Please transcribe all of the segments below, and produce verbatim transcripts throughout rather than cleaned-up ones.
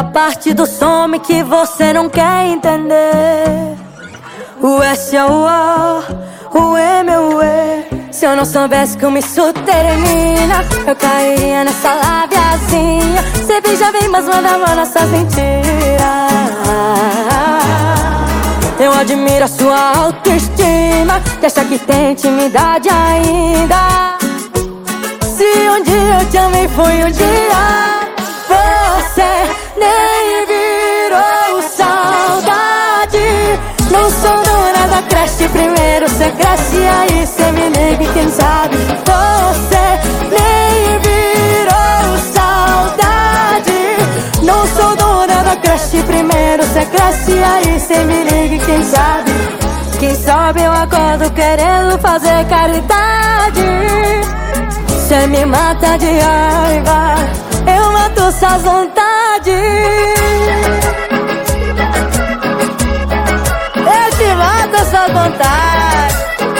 a parte do some que você não quer entender? O S é o A, o M é o E. Se eu não soubesse como isso termina, eu cairia nessa labiazinha. Cê beija bem, mas manda mal nessas mentiras. Eu admiro a sua autoestima, que acha que tem intimidade ainda. Se um dia eu te amei, foi um dia. Você nem virou saudade. Não sou dona da creche, primeiro cê cresce, aí cê me liga e quem sabe. Você nem virou saudade. Não sou dona da creche, primeiro cê cresce, aí cê me liga e quem sabe. Quem sabe eu acordo querendo fazer caridade. Cê me mata de raiva, eu mato suas vontades. Eu te mato suas vontades.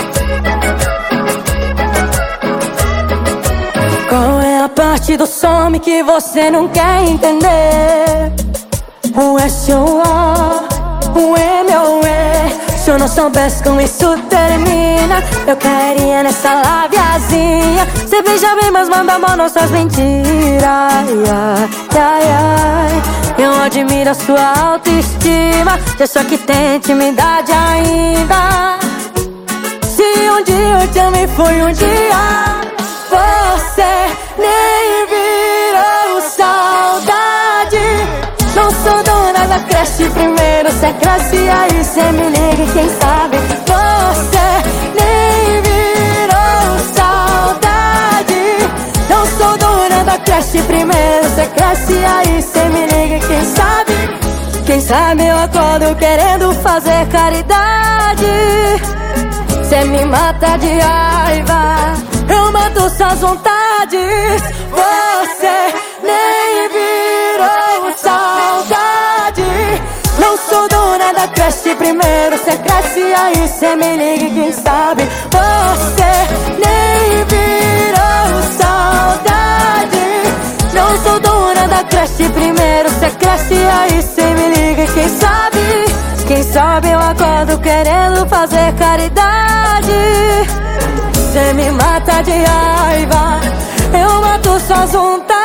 Qual é a parte do some que você não quer entender? O S é o A, o M é o E. Se eu não soubesse como isso termina, eu cairia nessa labiazinha. Cê beija bem, mas manda mal nossas mentiras. Ai, ai, ai. Eu admiro a sua autoestima, já só que tem intimidade ainda. Se um dia eu te amei, foi um dia. Você nem virou saudade. Não sou dona da creche, primeiro cê cresce, aí cê me liga e quem sabe. Você nem virou saudade. Não sou dona da creche, primeiro cê cresce, aí cê me liga e quem sabe. Quem sabe eu acordo querendo fazer caridade. Cê me mata de raiva, eu mato suas vontades. Você nem virou saudade. Não sou dona da creche, primeiro cê cresce, aí cê me liga e quem sabe. Você nem virou saudade. Não sou dona da creche, primeiro cê cresce, aí cê me liga e quem sabe. Quem sabe eu acordo querendo fazer caridade. Cê me mata de raiva, eu mato suas vontades.